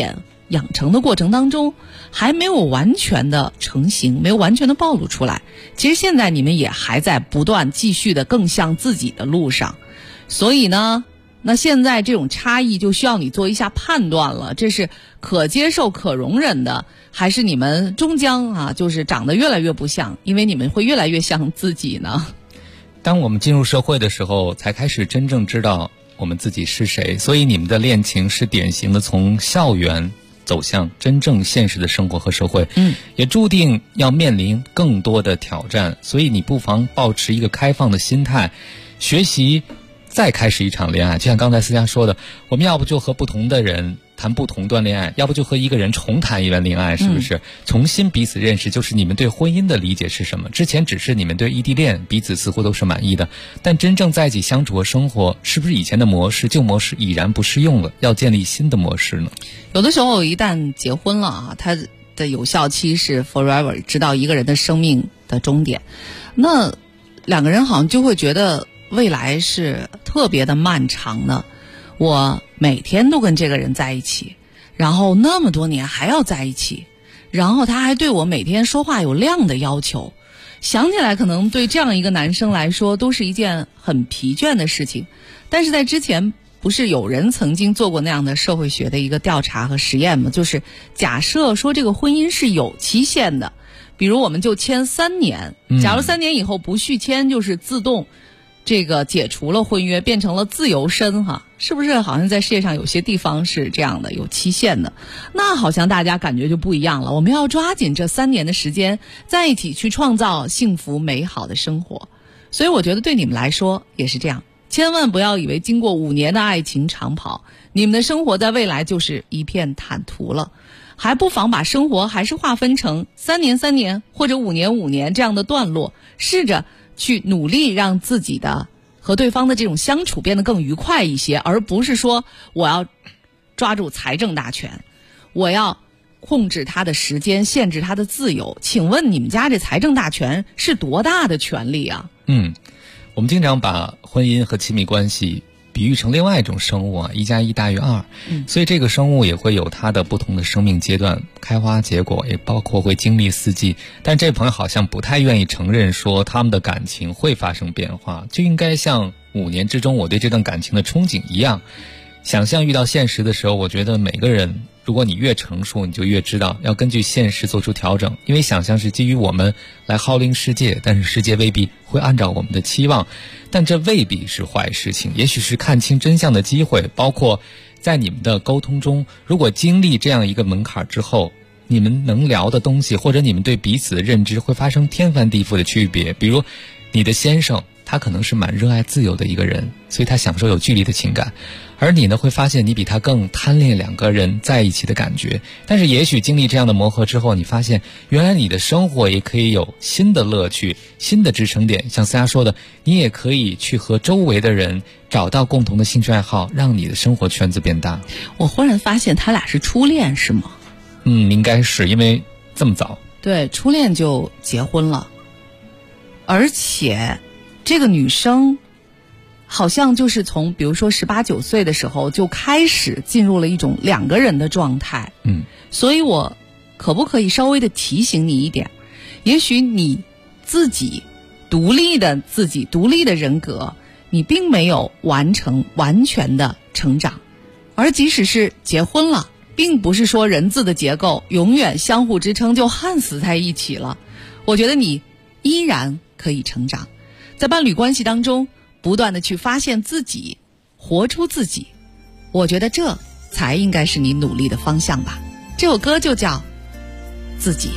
Speaker 3: 养成的过程当中，还没有完全的成型，没有完全的暴露出来。其实现在你们也还在不断继续的更向自己的路上，所以呢，那现在这种差异就需要你做一下判断了，这是可接受可容忍的，还是你们终将就是长得越来越不像，因为你们会越来越像自己呢？
Speaker 12: 当我们进入社会的时候，才开始真正知道我们自己是谁，所以你们的恋情是典型的从校园走向真正现实的生活和社会，也注定要面临更多的挑战，所以你不妨保持一个开放的心态，学习再开始一场恋爱。就像刚才思佳说的，我们要不就和不同的人谈不同段恋爱，要不就和一个人重谈一段恋爱，是不是？重新彼此认识，就是你们对婚姻的理解是什么？之前只是你们对异地恋彼此似乎都是满意的，但真正在一起相处和生活，是不是以前的模式旧模式已然不适用了，要建立新的模式呢？
Speaker 3: 有的时候一旦结婚了它的有效期是 forever， 直到一个人的生命的终点，那两个人好像就会觉得未来是特别的漫长的。我每天都跟这个人在一起，然后那么多年还要在一起，然后他还对我每天说话有量的要求，想起来可能对这样一个男生来说都是一件很疲倦的事情。但是在之前不是有人曾经做过那样的社会学的一个调查和实验吗？就是假设说这个婚姻是有期限的，比如我们就签3年，假如3年以后不续签，就是自动这个解除了婚约，变成了自由身是不是好像在世界上有些地方是这样的，有期限的？那好像大家感觉就不一样了，我们要抓紧这3年的时间在一起去创造幸福美好的生活。所以我觉得对你们来说也是这样，千万不要以为经过5年的爱情长跑，你们的生活在未来就是一片坦途了，还不妨把生活还是划分成3年3年或者5年5年这样的段落，试着去努力让自己的和对方的这种相处变得更愉快一些，而不是说我要抓住财政大权，我要控制他的时间，限制他的自由。请问你们家这财政大权是多大的权利啊？
Speaker 12: 我们经常把婚姻和亲密关系比喻成另外一种生物1加1大于2，所以这个生物也会有它的不同的生命阶段，开花结果，也包括会经历4季。但这朋友好像不太愿意承认说他们的感情会发生变化，就应该像5年之中我对这段感情的憧憬一样，想象遇到现实的时候，我觉得每个人如果你越成熟，你就越知道要根据现实做出调整，因为想象是基于我们来号令世界，但是世界未必会按照我们的期望，但这未必是坏事情，也许是看清真相的机会。包括在你们的沟通中，如果经历这样一个门槛之后，你们能聊的东西或者你们对彼此的认知会发生天翻地覆的区别。比如你的先生他可能是蛮热爱自由的一个人，所以他享受有距离的情感，而你呢会发现你比他更贪恋2个人在一起的感觉。但是也许经历这样的磨合之后，你发现原来你的生活也可以有新的乐趣，新的支撑点。像思佳说的，你也可以去和周围的人找到共同的兴趣爱好，让你的生活圈子变大。
Speaker 3: 我忽然发现他俩是初恋是吗？
Speaker 12: 应该是，因为这么早。
Speaker 3: 对，初恋就结婚了，而且这个女生好像就是从比如说18、19岁的时候就开始进入了一种2个人的状态。所以我可不可以稍微的提醒你一点，也许你自己独立的人格，你并没有完成完全的成长，而即使是结婚了，并不是说人字的结构永远相互支撑就焊死在一起了。我觉得你依然可以成长，在伴侣关系当中不断的去发现自己，活出自己，我觉得这才应该是你努力的方向吧。这首歌就叫自己。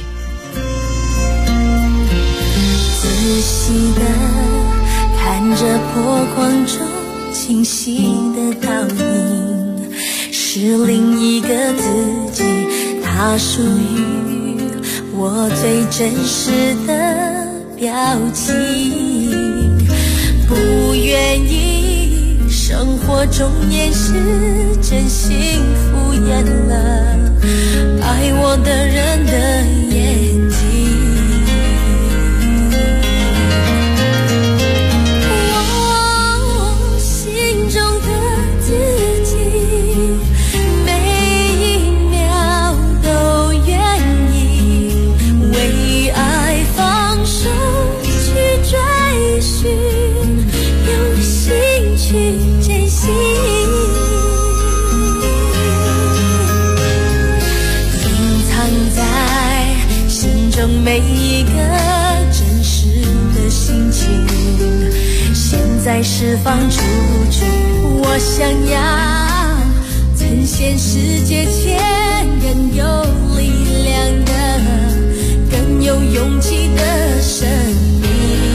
Speaker 11: 仔细的看着破框中清晰的倒影，是另一个自己，它属于我最真实的表情。不愿意生活中掩饰真心敷衍了爱我的人的眼睛。我心中的自己每一秒每一个真实的心情，现在释放出去。我想要呈现世界前更有力量的、更有勇气的生命。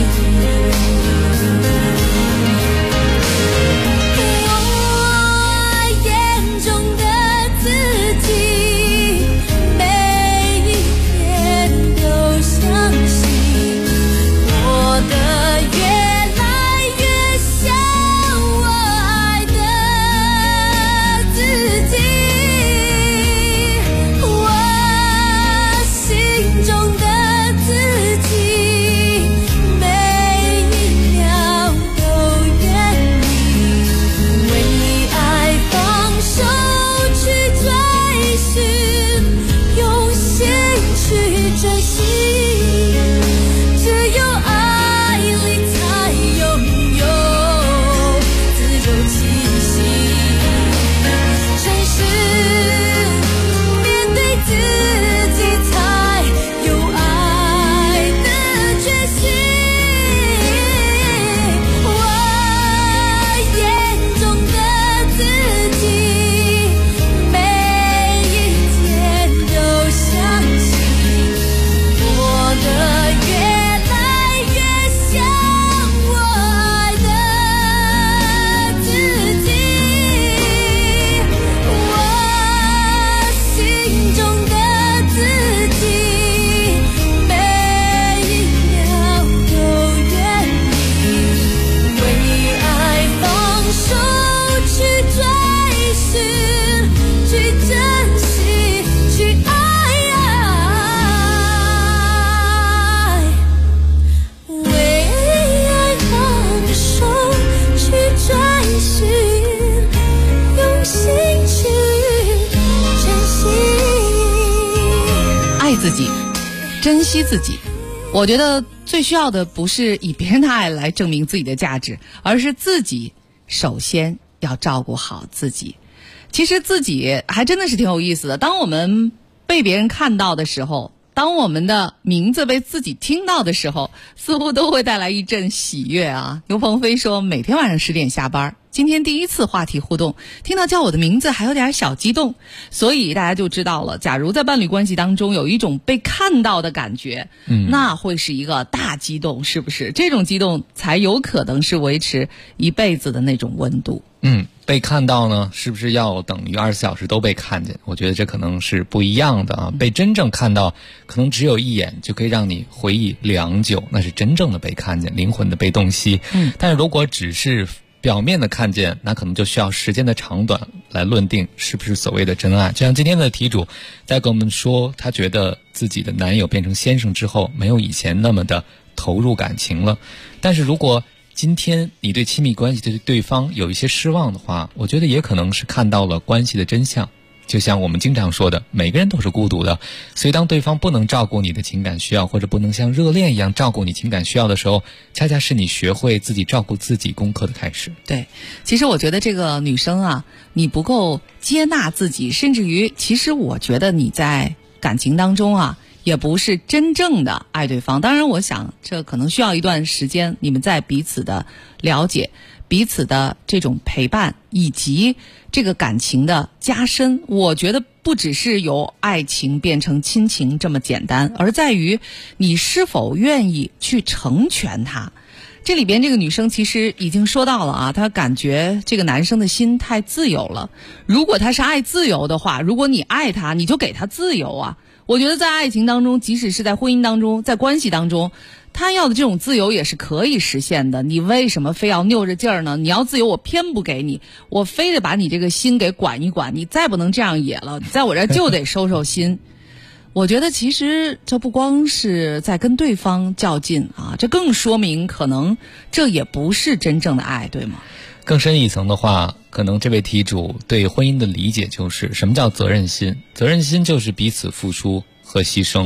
Speaker 3: 自己，珍惜自己。我觉得最需要的不是以别人的爱来证明自己的价值，而是自己首先要照顾好自己。其实自己还真的是挺有意思的，当我们被别人看到的时候，当我们的名字被自己听到的时候，似乎都会带来一阵喜悦啊。刘鹏飞说，每天晚上10点下班，今天第一次话题互动，听到叫我的名字还有点小激动，所以大家就知道了，假如在伴侣关系当中有一种被看到的感觉，那会是一个大激动，是不是？这种激动才有可能是维持一辈子的那种温度。
Speaker 12: 被看到呢，是不是要等于24小时都被看见？我觉得这可能是不一样的啊。被真正看到，可能只有一眼就可以让你回忆良久，那是真正的被看见，灵魂的被洞悉。但是如果只是表面的看见，那可能就需要时间的长短来论定是不是所谓的真爱。就像今天的题主在跟我们说，他觉得自己的男友变成先生之后，没有以前那么的投入感情了。但是如果今天你对亲密关系对对方有一些失望的话，我觉得也可能是看到了关系的真相。就像我们经常说的，每个人都是孤独的，所以当对方不能照顾你的情感需要，或者不能像热恋一样照顾你情感需要的时候，恰恰是你学会自己照顾自己功课的开始。
Speaker 3: 对，其实我觉得这个女生啊，你不够接纳自己，甚至于其实我觉得你在感情当中啊，也不是真正的爱对方。当然我想这可能需要一段时间，你们在彼此的了解，彼此的这种陪伴，以及这个感情的加深。我觉得不只是由爱情变成亲情这么简单，而在于你是否愿意去成全他。这里边这个女生其实已经说到了啊，她感觉这个男生的心太自由了。如果他是爱自由的话，如果你爱他，你就给他自由啊。我觉得在爱情当中，即使是在婚姻当中，在关系当中，他要的这种自由也是可以实现的。你为什么非要拗着劲儿呢？你要自由，我偏不给你，我非得把你这个心给管一管，你再不能这样野了，在我这儿就得收收心。我觉得其实这不光是在跟对方较劲啊，这更说明可能这也不是真正的爱，对吗？
Speaker 12: 更深一层的话，可能这位题主对婚姻的理解就是什么叫责任心？责任心就是彼此付出和牺牲，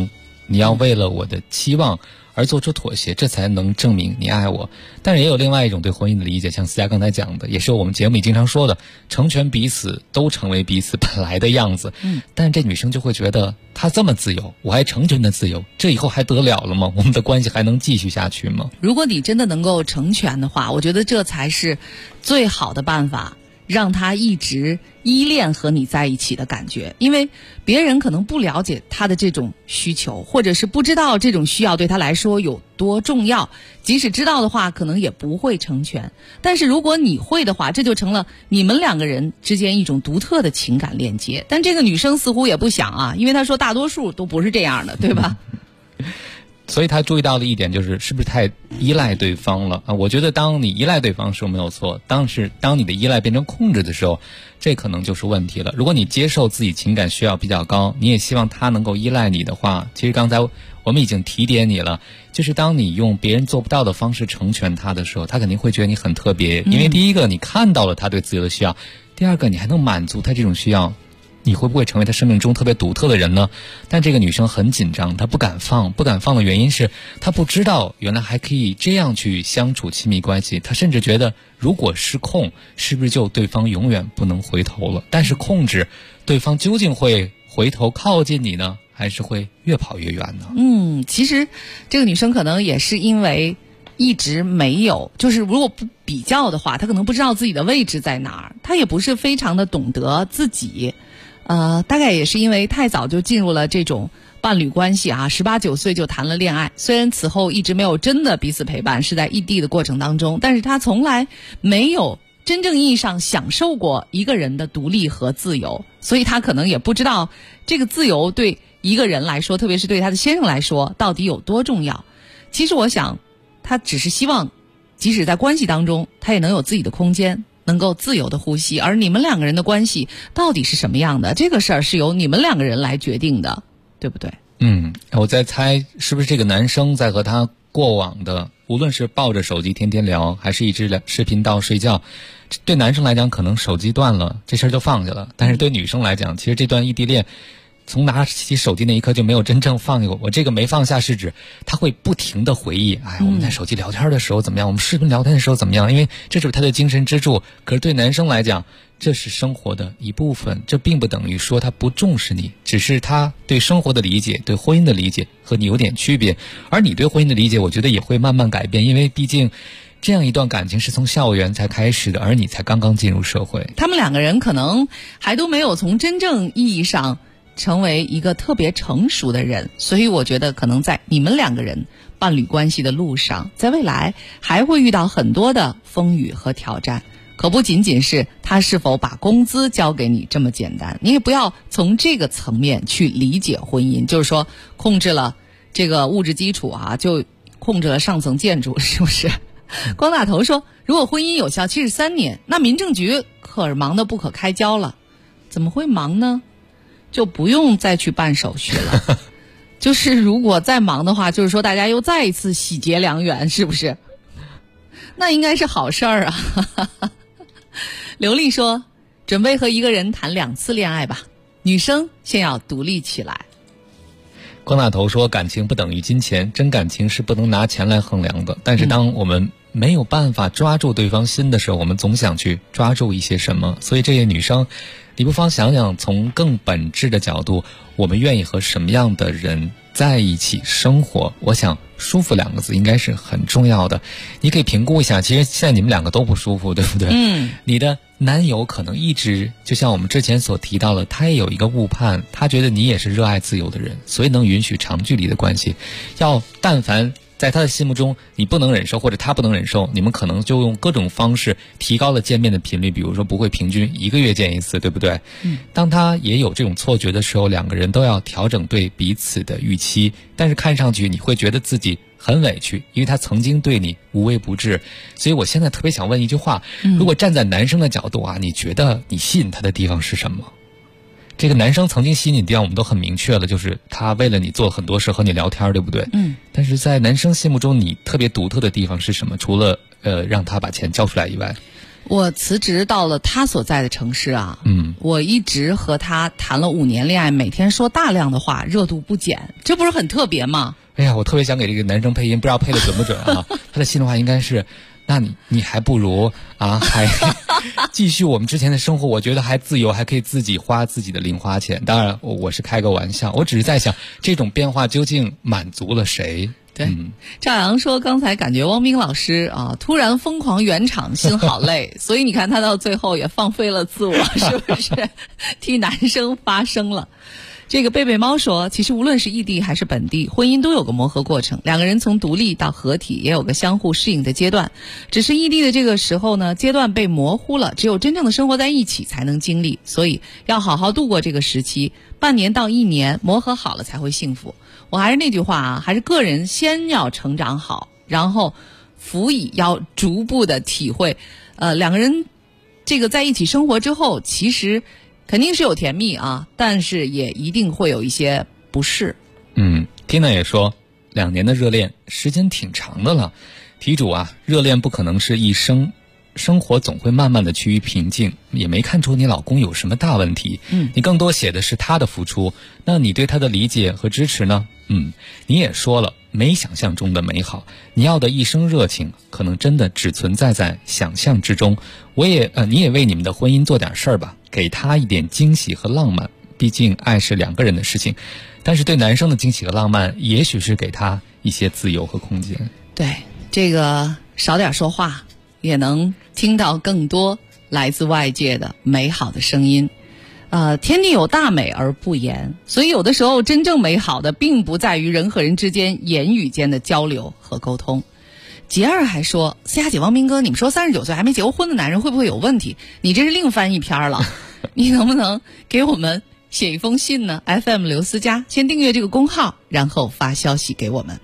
Speaker 12: 你要为了我的期望而做出妥协，这才能证明你爱我。但是也有另外一种对婚姻的理解，像思佳刚才讲的，也是我们节目里经常说的，成全彼此，都成为彼此本来的样子。但这女生就会觉得，她这么自由，我还成全的自由，这以后还得了了吗？我们的关系还能继续下去吗？
Speaker 3: 如果你真的能够成全的话，我觉得这才是最好的办法，让他一直依恋和你在一起的感觉。因为别人可能不了解他的这种需求，或者是不知道这种需要对他来说有多重要，即使知道的话可能也不会成全。但是如果你会的话，这就成了你们两个人之间一种独特的情感链接。但这个女生似乎也不想啊，因为她说大多数都不是这样的，对吧？
Speaker 12: 所以他注意到了一点，就是是不是太依赖对方了啊？我觉得当你依赖对方是没有错，当你的依赖变成控制的时候，这可能就是问题了。如果你接受自己情感需要比较高，你也希望他能够依赖你的话，其实刚才我们已经提点你了，就是当你用别人做不到的方式成全他的时候，他肯定会觉得你很特别。因为第一个，你看到了他对自由的需要；第二个，你还能满足他这种需要。你会不会成为他生命中特别独特的人呢？但这个女生很紧张，她不敢放的原因是她不知道原来还可以这样去相处亲密关系。她甚至觉得如果失控，是不是就对方永远不能回头了？但是控制对方究竟会回头靠近你呢，还是会越跑越远呢？
Speaker 3: 其实这个女生可能也是因为一直没有，就是如果不比较的话，她可能不知道自己的位置在哪儿，她也不是非常的懂得自己。大概也是因为太早就进入了这种伴侣关系啊，18、19岁就谈了恋爱。虽然此后一直没有真的彼此陪伴，是在异地的过程当中，但是他从来没有真正意义上享受过一个人的独立和自由，所以他可能也不知道这个自由对一个人来说，特别是对他的先生来说，到底有多重要。其实我想，他只是希望，即使在关系当中，他也能有自己的空间，能够自由的呼吸。而你们两个人的关系到底是什么样的，这个事儿是由你们两个人来决定的，对不对？
Speaker 12: 我在猜是不是这个男生在和他过往的，无论是抱着手机天天聊，还是一直视频到睡觉，对男生来讲可能手机断了这事儿就放下了，但是对女生来讲，其实这段异地恋从拿起手机那一刻就没有真正放下过。我这个没放下是指他会不停的回忆，我们在手机聊天的时候怎么样，我们视频聊天的时候怎么样，因为这是他的精神支柱。可是对男生来讲，这是生活的一部分，这并不等于说他不重视你，只是他对生活的理解，对婚姻的理解和你有点区别。而你对婚姻的理解，我觉得也会慢慢改变，因为毕竟这样一段感情是从校园才开始的，而你才刚刚进入社会。
Speaker 3: 他们两个人可能还都没有从真正意义上成为一个特别成熟的人，所以我觉得可能在你们两个人伴侣关系的路上，在未来还会遇到很多的风雨和挑战。可不仅仅是他是否把工资交给你这么简单，你也不要从这个层面去理解婚姻，就是说控制了这个物质基础啊，就控制了上层建筑，是不是？光大头说，如果婚姻有效期是3年，那民政局可是忙得不可开交了。怎么会忙呢？就不用再去办手续了。就是如果再忙的话，就是说大家又再一次喜结良缘，是不是？那应该是好事儿啊。刘丽说，准备和一个人谈2次恋爱吧，女生先要独立起来。
Speaker 12: 光大头说，感情不等于金钱，真感情是不能拿钱来衡量的。但是当我们没有办法抓住对方心的时候，我们总想去抓住一些什么。所以这些女生，你不妨想想，从更本质的角度，我们愿意和什么样的人在一起生活。我想舒服2个字应该是很重要的。你可以评估一下，其实现在你们2个都不舒服，对不对？你的男友可能一直就像我们之前所提到的，他也有一个误判，他觉得你也是热爱自由的人，所以能允许长距离的关系。但凡在他的心目中你不能忍受，或者他不能忍受，你们可能就用各种方式提高了见面的频率，比如说不会平均1个月见一次，对不对？当他也有这种错觉的时候，2个人都要调整对彼此的预期。但是看上去你会觉得自己很委屈，因为他曾经对你无微不至。所以我现在特别想问一句话，如果站在男生的角度啊，你觉得你吸引他的地方是什么？这个男生曾经吸引你的地方我们都很明确了，就是他为了你做很多事和你聊天，对不对？但是在男生心目中你特别独特的地方是什么？除了让他把钱交出来以外。
Speaker 3: 我辞职到了他所在的城市啊，我一直和他谈了5年恋爱，每天说大量的话，热度不减，这不是很特别吗？
Speaker 12: 哎呀，我特别想给这个男生配音，不知道配的准不准啊？他的心里话应该是，那你还不如啊，还继续我们之前的生活，我觉得还自由，还可以自己花自己的零花钱。当然，我是开个玩笑，我只是在想，这种变化究竟满足了谁？
Speaker 3: 对，赵阳说刚才感觉汪冰老师啊突然疯狂圆场，心好累，所以你看他到最后也放飞了自我，是不是替男生发声了？这个贝贝猫说，其实无论是异地还是本地，婚姻都有个磨合过程，两个人从独立到合体也有个相互适应的阶段，只是异地的这个时候呢，阶段被模糊了，只有真正的生活在一起才能经历，所以要好好度过这个时期，半年到1年磨合好了才会幸福。我还是那句话啊，还是个人先要成长好，然后辅以要逐步的体会，两个人这个在一起生活之后，其实肯定是有甜蜜啊，但是也一定会有一些不适。
Speaker 12: Tina 也说，2年的热恋时间挺长的了。题主啊，热恋不可能是一生，生活总会慢慢的趋于平静，也没看出你老公有什么大问题。你更多写的是他的付出，那你对他的理解和支持呢？你也说了，没想象中的美好，你要的一生热情，可能真的只存在在想象之中。你也为你们的婚姻做点事儿吧，给他一点惊喜和浪漫。毕竟爱是2个人的事情，但是对男生的惊喜和浪漫，也许是给他一些自由和空间。
Speaker 3: 对，这个少点说话，也能听到更多来自外界的美好的声音。天地有大美而不言，所以有的时候真正美好的并不在于人和人之间言语间的交流和沟通。杰儿还说，思佳姐、汪斌哥，你们说39岁还没结过婚的男人会不会有问题？你这是另翻一篇了，你能不能给我们写一封信呢？ FM 刘思佳，先订阅这个公号，然后发消息给我们。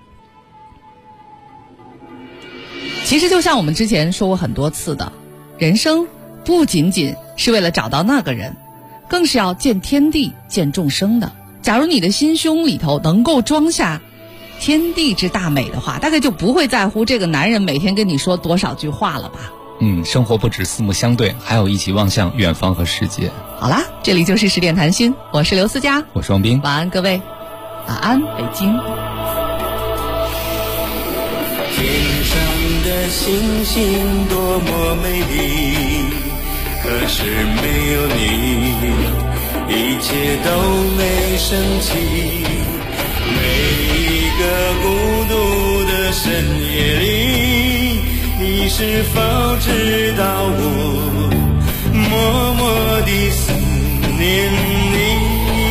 Speaker 3: 其实就像我们之前说过很多次的，人生不仅仅是为了找到那个人，更是要见天地见众生的。假如你的心胸里头能够装下天地之大美的话，大概就不会在乎这个男人每天跟你说多少句话了吧。
Speaker 12: 生活不止四目相对，还有一起望向远方和世界。
Speaker 3: 好啦，这里就是10点谈心，我是刘思佳，
Speaker 12: 我是王斌，
Speaker 3: 晚安各位，晚安北京。
Speaker 13: 天上的星星多么美丽，可是没有你，一切都没升起。每一个孤独的深夜里，你是否知道我默默地思念你？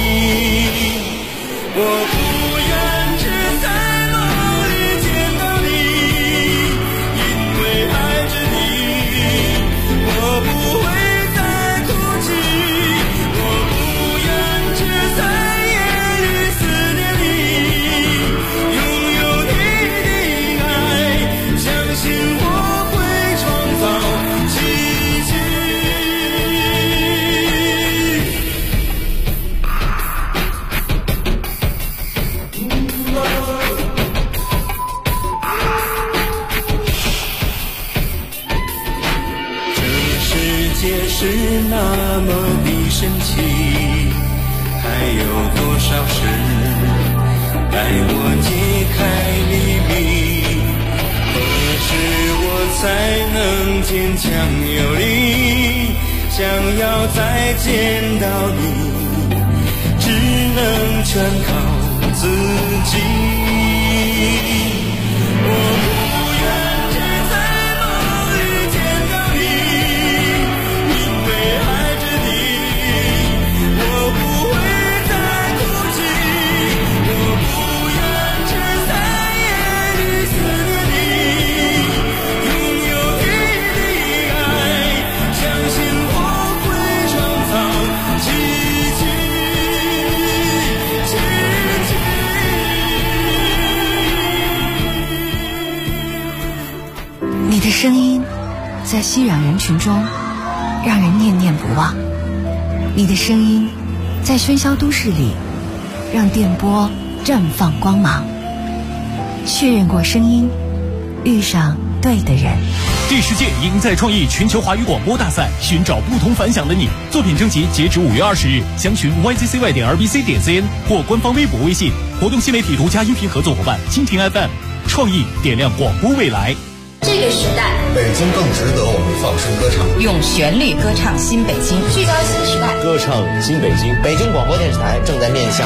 Speaker 13: 我不愿只在梦里见到你，因为爱着你，我不会再哭泣。我不愿只在夜里思念你，拥有你的爱，相信我会创造奇迹。世界是那么的神奇，还有多少事带我揭开秘密？何时我才能坚强有力？想要再见到你，只能全靠自己。我不愿只在梦里见到你，因为爱着你，我不会再哭泣。我不愿只在夜里思念你，拥有你的爱，相信我会创造奇迹。
Speaker 14: 你的声音在熙攘人群中让人念念不忘，你的声音在喧嚣都市里让电波绽放光芒。确认过声音，遇上对的人。
Speaker 6: 第10届赢在创意全球华语广播大赛，寻找不同凡响的你。作品征集截止5月20日，详询 yzcy.rbc.cn 或官方微博微信。活动新媒体独家音频合作伙伴蜻蜓 FM， 创意点亮广播未来。
Speaker 19: 这个时代，
Speaker 16: 北京更值得我们放声歌唱，
Speaker 14: 用旋律歌唱新北京，
Speaker 19: 聚焦新时代，
Speaker 2: 歌唱新北京。北京广播电视台正在面向